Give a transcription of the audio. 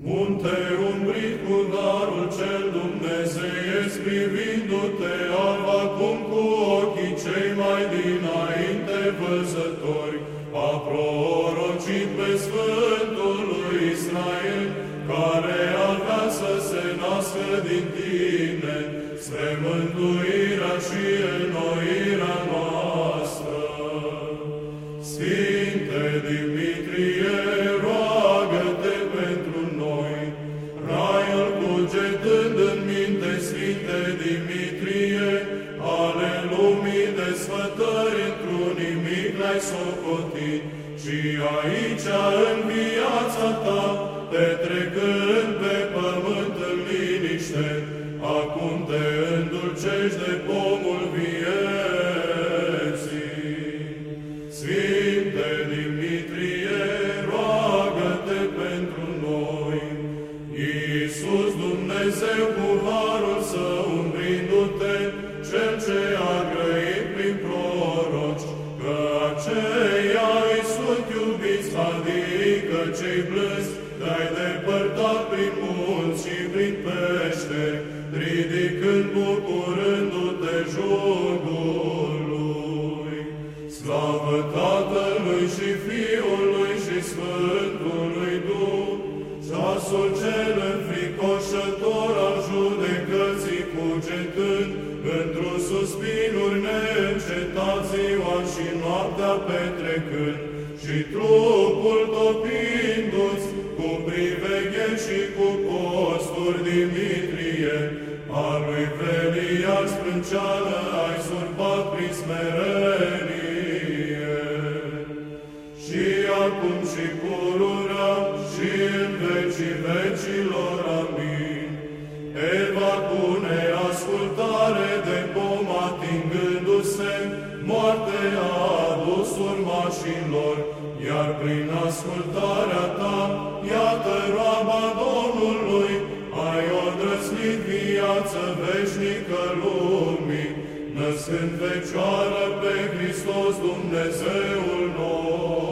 Munte umbrit cu darul cel dumnezeiesc, privindu-te acum cu ochii cei mai dinainte văzători, a prorocit pe Sfântul lui Israel, care avea să se nască din tine, spre mântuirea și înnoirea noastră. Sfinte Dimitrie, roagă-te pentru noi. Raiul cugetând în minte, Sfinte Dimitrie, ale lumii desfătări într-un nimic l-ai socotit, și aici în viața ta, petrecând pe pământ în liniște, acum te îndulcești de pomul vieții. Sfinte Dimitrie, roagă-te pentru noi. Iisus Dumnezeu cu harul său umbrindu-te, Cel ce a grăit prin proroci, că aceia îi sunt iubiți, adică cei blânzi, te-ai depărtat prin munți și prin peșteri, ridicând bucurându-te jugului. Slavă Tatălui și Fiului și Sfântului Duh, ceasul cel înfricoșător al judecății cugetând, într-un suspinuri neîncetat ziua și noaptea petrecând, și trupul topindu-ți cu privegheri și cu posturi, Dimitrie, a lui Velial sprânceană ai surpat prin smerenie. Și acum și pururea și în vecii vecilor, amin. Eva cu neascultare de pom atingându-se, moarte a adus urmașilor, iar prin ascultarea ta, iată roaba Domnului, ai odrăsnit viață veșnică lumii, născând Fecioară pe Hristos Dumnezeul nostru.